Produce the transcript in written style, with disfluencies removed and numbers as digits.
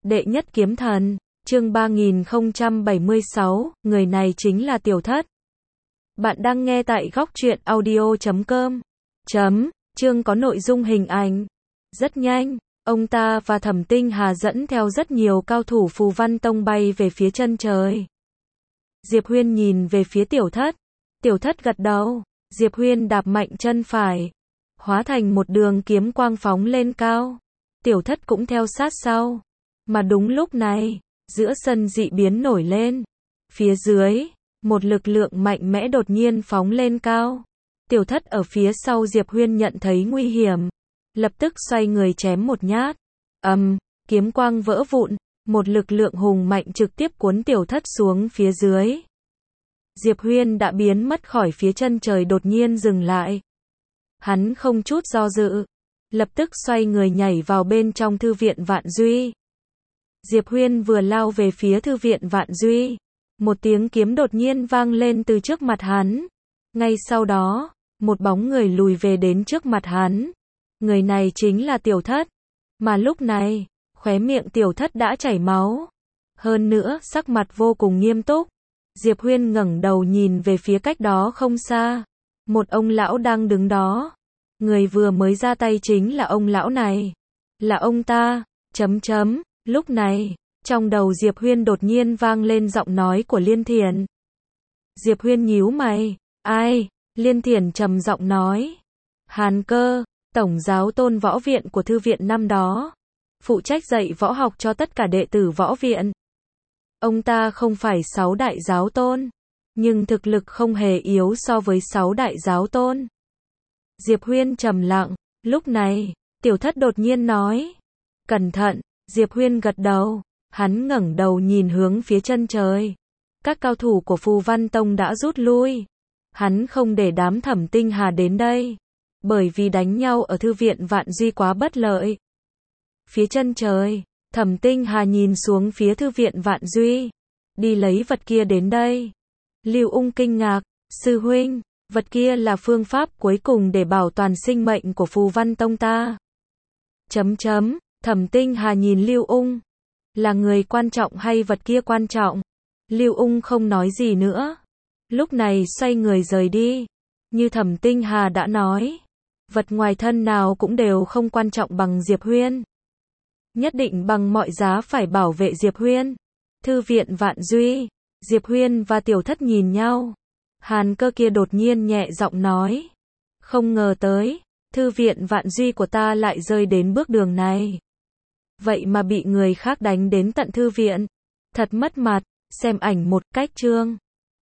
Đệ nhất kiếm thần, chương 3076, người này chính là Tiểu Thất. Bạn đang nghe tại góc truyện audio.com. Chương có nội dung hình ảnh. Rất nhanh, ông ta và Thẩm Tinh Hà dẫn theo rất nhiều cao thủ Phù Văn Tông bay về phía chân trời. Diệp Huyên nhìn về phía Tiểu Thất. Tiểu Thất gật đầu. Diệp Huyên đạp mạnh chân phải, hóa thành một đường kiếm quang phóng lên cao. Tiểu Thất cũng theo sát sau. Mà đúng lúc này, giữa sân dị biến nổi lên. Phía dưới, một lực lượng mạnh mẽ đột nhiên phóng lên cao. Tiểu Thất ở phía sau Diệp Huyên nhận thấy nguy hiểm, lập tức xoay người chém một nhát. Kiếm quang vỡ vụn, một lực lượng hùng mạnh trực tiếp cuốn Tiểu Thất xuống phía dưới. Diệp Huyên đã biến mất khỏi phía chân trời đột nhiên dừng lại. Hắn không chút do dự, lập tức xoay người nhảy vào bên trong thư viện Vạn Duy. Diệp Huyên vừa lao về phía thư viện Vạn Duy, một tiếng kiếm đột nhiên vang lên từ trước mặt hắn. Ngay sau đó, một bóng người lùi về đến trước mặt hắn. Người này chính là Tiểu Thất. Mà lúc này, khóe miệng Tiểu Thất đã chảy máu. Hơn nữa, sắc mặt vô cùng nghiêm túc. Diệp Huyên ngẩng đầu nhìn về phía cách đó không xa. Một ông lão đang đứng đó. Người vừa mới ra tay chính là ông lão này. Là ông ta. Lúc này, trong đầu Diệp Huyên đột nhiên vang lên giọng nói của Liên Thiển. Diệp Huyên nhíu mày. Ai? Liên Thiển trầm giọng nói. Hàn Cơ, tổng giáo tôn võ viện của thư viện năm đó. Phụ trách dạy võ học cho tất cả đệ tử võ viện. Ông ta không phải 6 đại giáo tôn, nhưng thực lực không hề yếu so với 6 đại giáo tôn. Diệp Huyên trầm lặng. Lúc này, Tiểu Thất đột nhiên nói. Cẩn thận. Diệp Huyên gật đầu. Hắn ngẩng đầu nhìn hướng phía chân trời. Các cao thủ của Phù Văn Tông đã rút lui. Hắn không để đám Thẩm Tinh Hà đến đây, bởi vì đánh nhau ở thư viện Vạn Duy quá bất lợi. Phía chân trời, Thẩm Tinh Hà nhìn xuống phía thư viện Vạn Duy. Đi lấy vật kia đến đây. Lưu Ung kinh ngạc. Sư huynh, vật kia là phương pháp cuối cùng để bảo toàn sinh mệnh của Phù Văn Tông ta. Thẩm Tinh Hà nhìn Lưu Ung. Là người quan trọng hay vật kia quan trọng? Lưu Ung không nói gì nữa. Lúc này xoay người rời đi. Như Thẩm Tinh Hà đã nói, vật ngoài thân nào cũng đều không quan trọng bằng Diệp Huyên. Nhất định bằng mọi giá phải bảo vệ Diệp Huyên. Thư viện Vạn Duy, Diệp Huyên và Tiểu Thất nhìn nhau. Hàn Cơ kia đột nhiên nhẹ giọng nói. Không ngờ tới, thư viện Vạn Duy của ta lại rơi đến bước đường này. Vậy mà bị người khác đánh đến tận thư viện. Thật mất mặt. Xem ảnh một cách chương.